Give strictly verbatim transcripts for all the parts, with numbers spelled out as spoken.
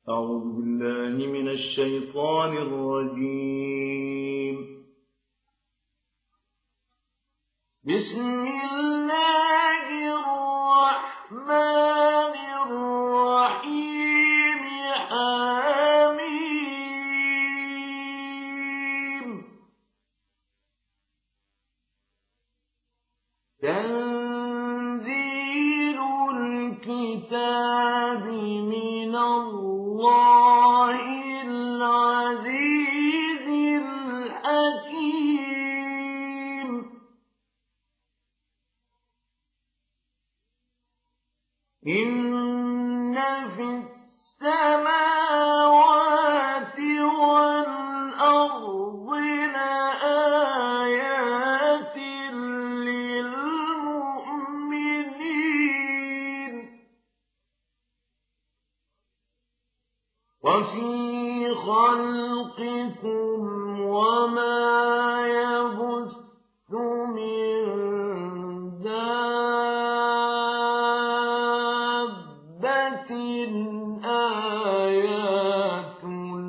أعوذ بالله من الشيطان الرجيم. بسم الله الرحمن الرحيم. حميم. تنزيل الكتاب من الله العزيز الحكيم. إن في السماوات والأرض لآيات للمؤمنين. وفي خلقكم وما يبث من دابة آيات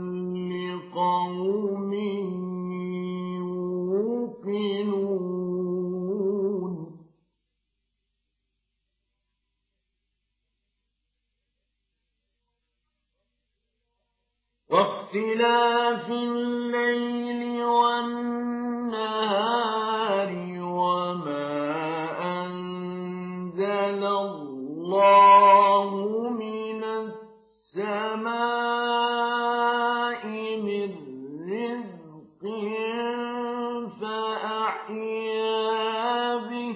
لقوم يوقنون. واختلاف الليل والنهار وما أنزل الله من السماء من رزق فأحيا به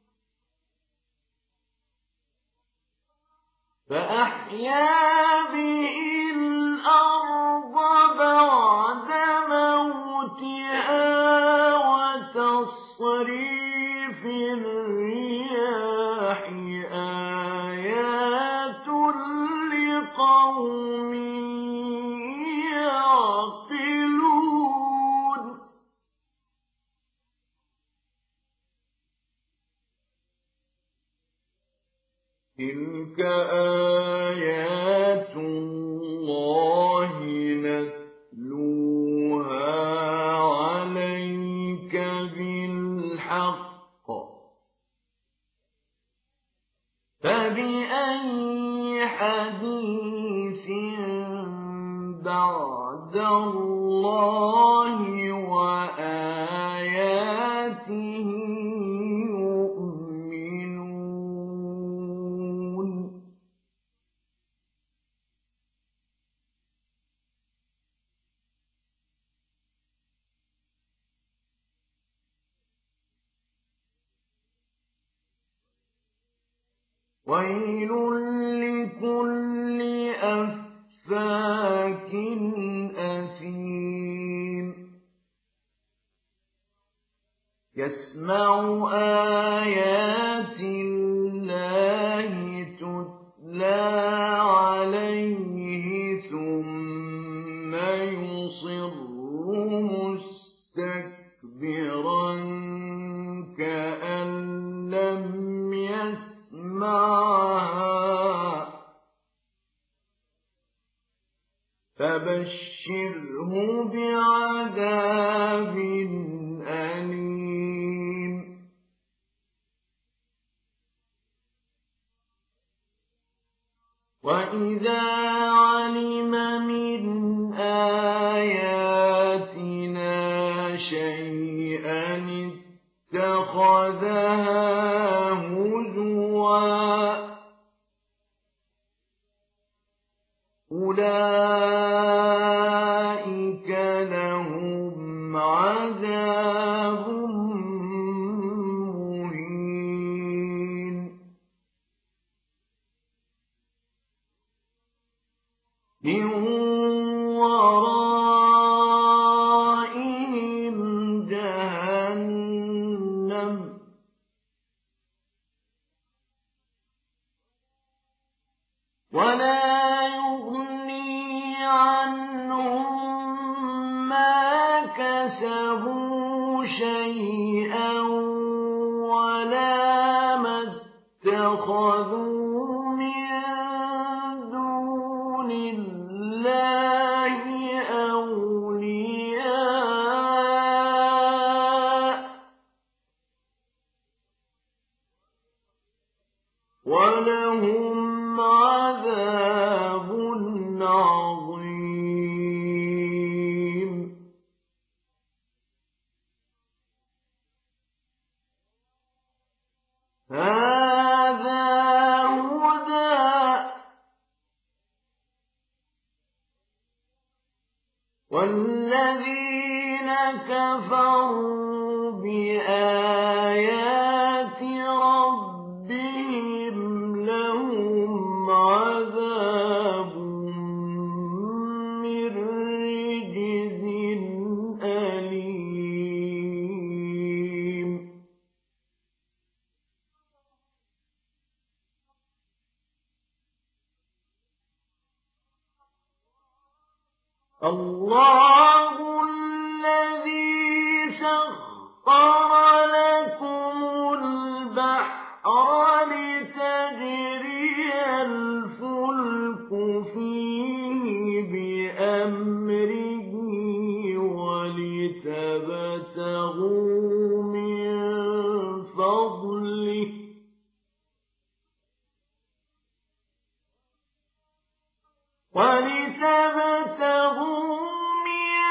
فأحيا به الأرض بعد موتها وتصريف الرياح آيات لقوم يعقلون. تلك آيات الله نتلوها عليك بالحق. فبأي حديث بعد الله وآياته يؤمنون. ويل لكل أفاك أثيم. يسمع آيات الله تتلى عليه ثم يصر مستكبرا كأن لم يسمعها فبشره بعذاب أليم. وإذا علم من آياتنا شيئا اتخذها هزوا. أولئك لهم عذاب مهين. من ورائهم جهنم ولا يغني عنهم ما كسبوا شيئا ولا ما اتخذوا من دون الله والذين كفروا بآيات ربهم لهم عذاب من رجز أليم الله الذي سخر لكم البحر لتجري الفلك فيه بأمره ولتبتغوا من فضله ولتبتغوا من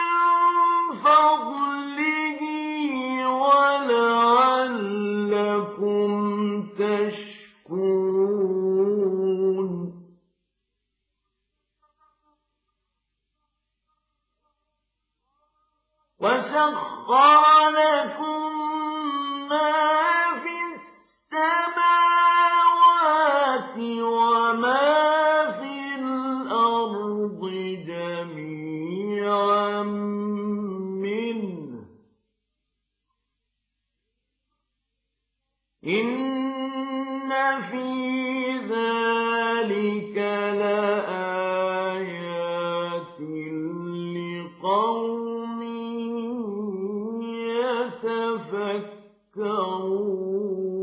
فضله ولعلكم تشكرون وسخر لكم ما في السماوات وما في الأرض جميعا منه إن في ذلك لآيات لقوم يتفكرون